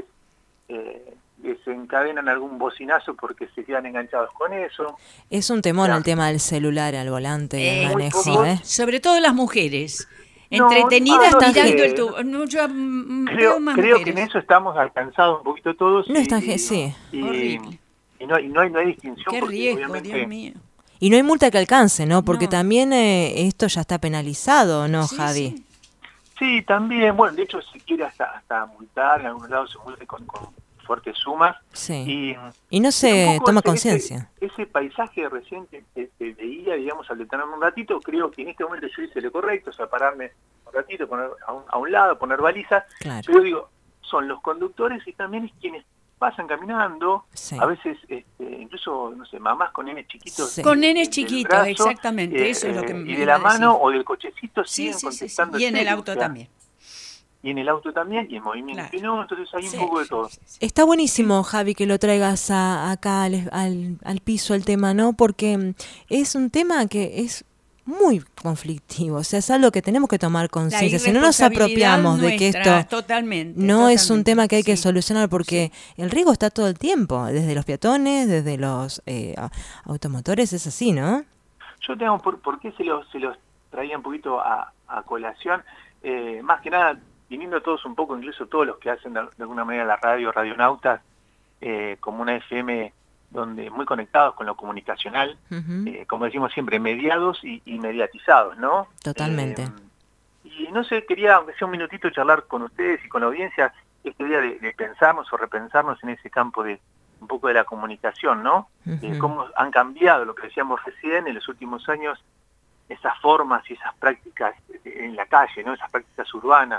desencadenan algún bocinazo porque se quedan enganchados con eso. Es un temor el tema del celular al volante y el manejo, Sobre todo las mujeres. No, Entretenidas no, mirando sí. el tubo. No, yo veo más Creo que mujeres. en eso estamos alcanzados un poquito todos. No es tan sí. Horrible. Y no hay distinción. Qué porque riesgo, obviamente, Dios mío. Y no hay multa que alcance, ¿no? Porque también esto ya está penalizado, ¿no, Javi? Sí, también. Bueno, de hecho se quiere hasta multar, en algunos lados se multa con fuertes sumas. Sí. Y no se un poco toma conciencia. Ese paisaje recién que veía, digamos, al detenerme un ratito, creo que en este momento yo hice lo correcto, o sea, pararme un ratito, poner a un lado, poner balizas. Claro. Pero digo, son los conductores y también es quienes pasan caminando, a veces incluso, no sé, mamás con nenes chiquitos. Con nenes chiquitos, brazo, exactamente, eso es lo que me y de iba la a decir. mano o del cochecito siguen contestando. Y en el celu, auto o sea, también. Y en el auto también, y en movimiento. Y no, entonces hay un poco de todo. Está buenísimo, Javi, que lo traigas acá al piso el tema, ¿no? Porque es un tema que es muy conflictivo, o sea, es algo que tenemos que tomar conciencia. Si no nos apropiamos de que esto no es un tema que hay que solucionar, porque el riesgo está todo el tiempo, desde los peatones, desde los automotores, es así, ¿no? Yo tengo, ¿por qué se los traía un poquito a colación? Más que nada, viniendo todos un poco, incluso todos los que hacen de alguna manera la radio, radionautas, como una FM donde muy conectados con lo comunicacional, como decimos siempre, mediados y mediatizados, ¿no? Totalmente. Y no sé, quería, aunque sea un minutito, charlar con ustedes y con la audiencia este día de pensarnos o repensarnos en ese campo de un poco de la comunicación, ¿no? Cómo han cambiado, lo que decíamos recién, en los últimos años, esas formas y esas prácticas en la calle, ¿no? Esas prácticas urbanas.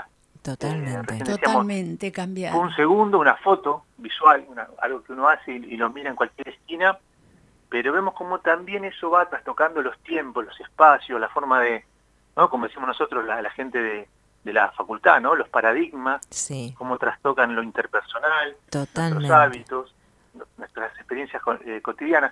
Totalmente cambiado. Un segundo, una foto visual, algo que uno hace y lo mira en cualquier esquina, pero vemos cómo también eso va trastocando los tiempos, los espacios, la forma de, ¿no? Como decimos nosotros, la gente de la facultad, ¿no? Los paradigmas, cómo trastocan lo interpersonal, nuestros hábitos, nuestras experiencias cotidianas.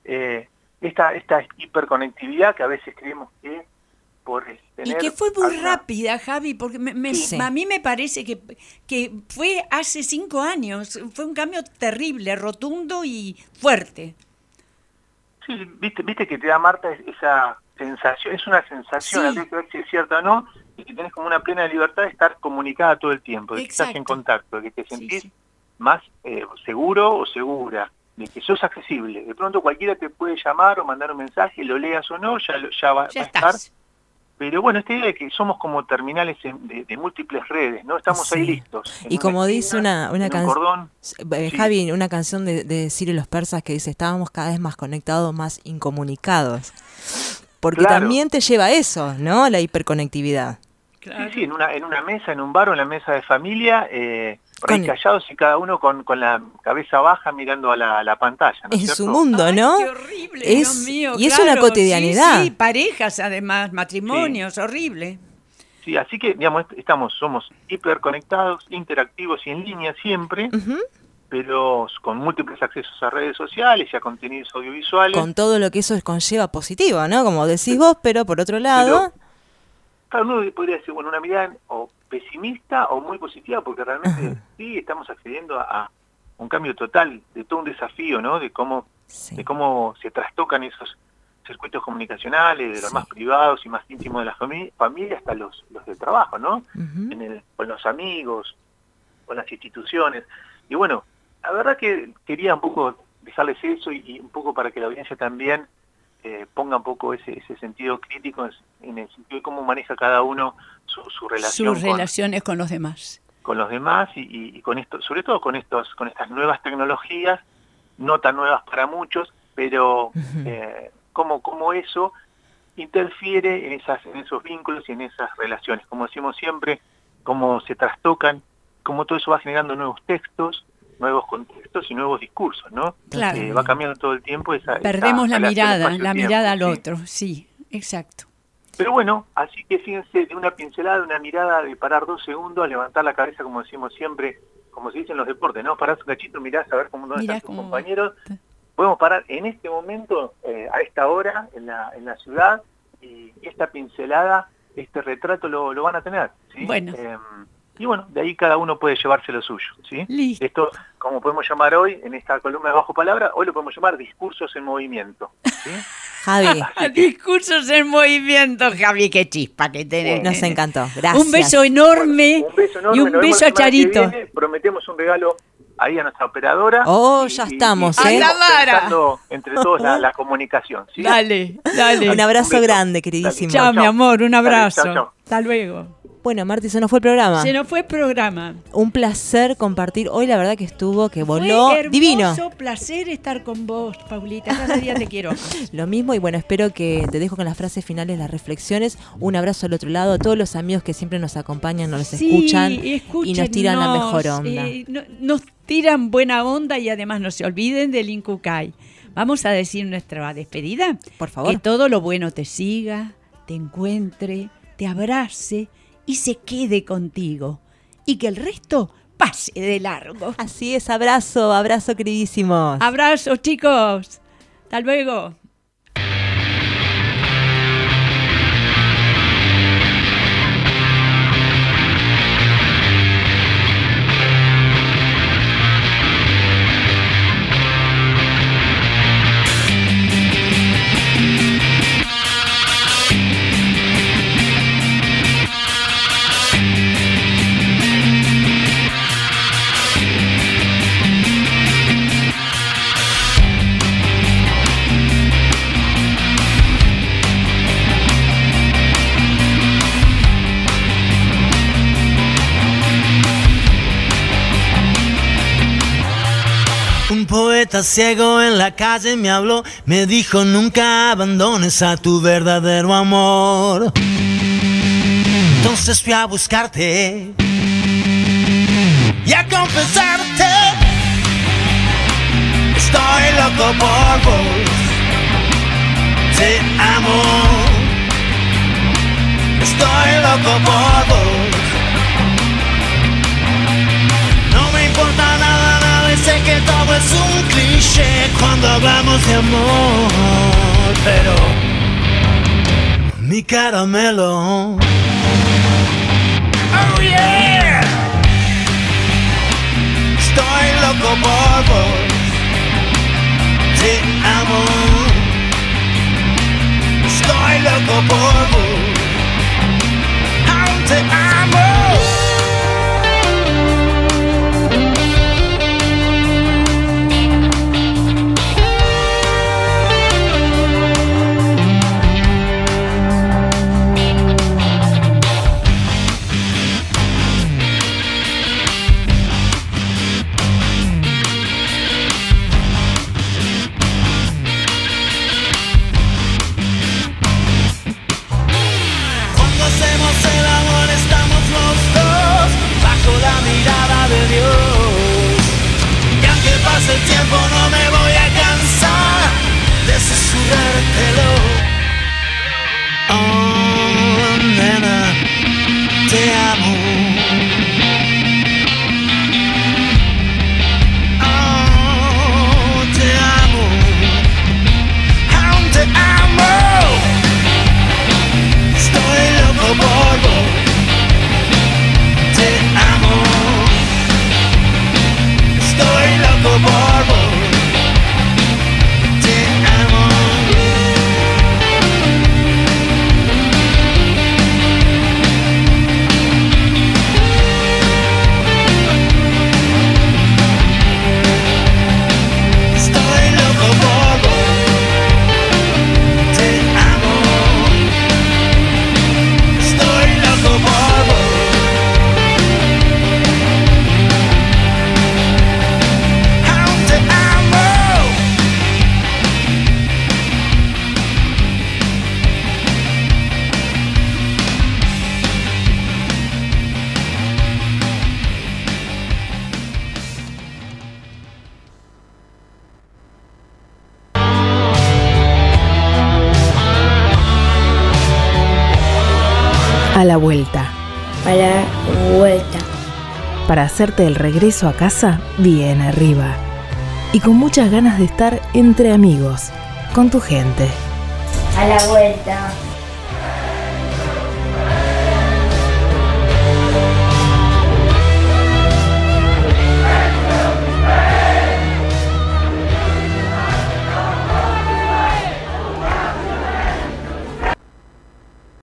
Esta hiperconectividad que a veces creemos que por tener... Y que fue muy rápida, Javi, porque a mí me parece que fue hace 5 años, fue un cambio terrible, rotundo y fuerte. Sí, viste que te da, Marta, esa sensación, es una sensación, a veces si es cierta o no, y que tenés como una plena libertad de estar comunicada todo el tiempo, de que estás en contacto, de que te sentís más seguro o segura, de que sos accesible. De pronto cualquiera te puede llamar o mandar un mensaje, lo leas o no, ya va a estar. Pero bueno, esta idea de que somos como terminales de múltiples redes, ¿no? Estamos ahí listos. Y como dice una canción, Javi, una canción de Ciro y los Persas que dice, estábamos cada vez más conectados, más incomunicados. Porque también te lleva a eso, ¿no? La hiperconectividad. Sí, en una mesa, en un bar o en la mesa de familia, por ahí callados y cada uno con la cabeza baja mirando a la pantalla, ¿no es cierto? Su mundo, ¿no? Qué horrible, Dios mío, y es una cotidianidad. Sí, parejas además, matrimonios, horrible. Sí, así que, digamos, somos hiperconectados, interactivos y en línea siempre, pero con múltiples accesos a redes sociales y a contenidos audiovisuales. Con todo lo que eso conlleva positivo, ¿no? Como decís vos, pero por otro lado... Cada uno podría decir, bueno, una mirada o pesimista o muy positiva, porque realmente sí estamos accediendo a un cambio total, de todo un desafío, ¿no? De cómo se trastocan esos circuitos comunicacionales, de los más privados y más íntimos de la familia hasta los del trabajo, ¿no? Con los amigos, con las instituciones. Y bueno, la verdad que quería un poco dejarles eso y un poco para que la audiencia también ponga un poco ese sentido crítico en el sentido de cómo maneja cada uno su relación sus relaciones con los demás. Con los demás y con esto, sobre todo con estas nuevas tecnologías, no tan nuevas para muchos, pero cómo eso interfiere en esos vínculos y en esas relaciones. Como decimos siempre, cómo se trastocan, cómo todo eso va generando nuevos textos, nuevos contextos y nuevos discursos, ¿no? Claro. Va cambiando todo el tiempo Perdemos la mirada al ¿sí? otro, sí, exacto. Pero bueno, así que fíjense, de una pincelada, de una mirada, de parar 2 segundos, a levantar la cabeza, como decimos siempre, como se dice en los deportes, ¿no? Parás un cachito, mirás a ver dónde están tus compañeros. Podemos parar en este momento, a esta hora, en la ciudad, y esta pincelada, este retrato lo van a tener, ¿sí? Bueno. Y bueno, de ahí cada uno puede llevarse lo suyo, ¿sí? Listo. Esto, como podemos llamar hoy, en esta columna de Bajo Palabra, hoy lo podemos llamar discursos en movimiento, ¿sí? Javi. Discursos en movimiento, Javi, qué chispa que tenés. Nos encantó, gracias. Un beso enorme, y un beso a Charito. Prometemos un regalo ahí a nuestra operadora. Ya estamos, ¡A la Mara! Entre todos la comunicación, ¿sí? Dale. Un abrazo grande, queridísimo. Chao, mi amor, un abrazo. Dale, chao. Hasta luego. Bueno, Marti, se nos fue el programa. Se nos fue el programa. Un placer compartir. Hoy la verdad que voló fue divino. Fue placer estar con vos, Paulita. Cada día te quiero más. Lo mismo, y bueno, espero que te dejo con las frases finales, las reflexiones. Un abrazo al otro lado a todos los amigos que siempre nos acompañan, nos escuchan y nos tiran la mejor onda. Nos tiran buena onda y además no se olviden del Incucay. Vamos a decir nuestra despedida. Por favor. Que todo lo bueno te siga, te encuentre, te abrace y se quede contigo. Y que el resto pase de largo. Así es, abrazo queridísimos. Abrazos, chicos. Hasta luego. Un poeta ciego en la calle me habló, me dijo nunca abandones a tu verdadero amor. Entonces fui a buscarte y a confesarte, estoy loco por vos, te amo, estoy loco por vos. No me importa nada, sé que todo es un cliché cuando hablamos de amor, pero mi caramelo, oh yeah, estoy loco por vos, te amo, estoy loco por vos, aún te amo. El tiempo no me voy a cansar de susurrártelo. Oh, nena, te amo. Oh, te amo. Aún te amo. Estoy loco por vos. Te amo. Estoy loco por vos. Te amo. la vuelta. A la vuelta. Para hacerte el regreso a casa bien arriba. Y con muchas ganas de estar entre amigos, con tu gente. A la vuelta.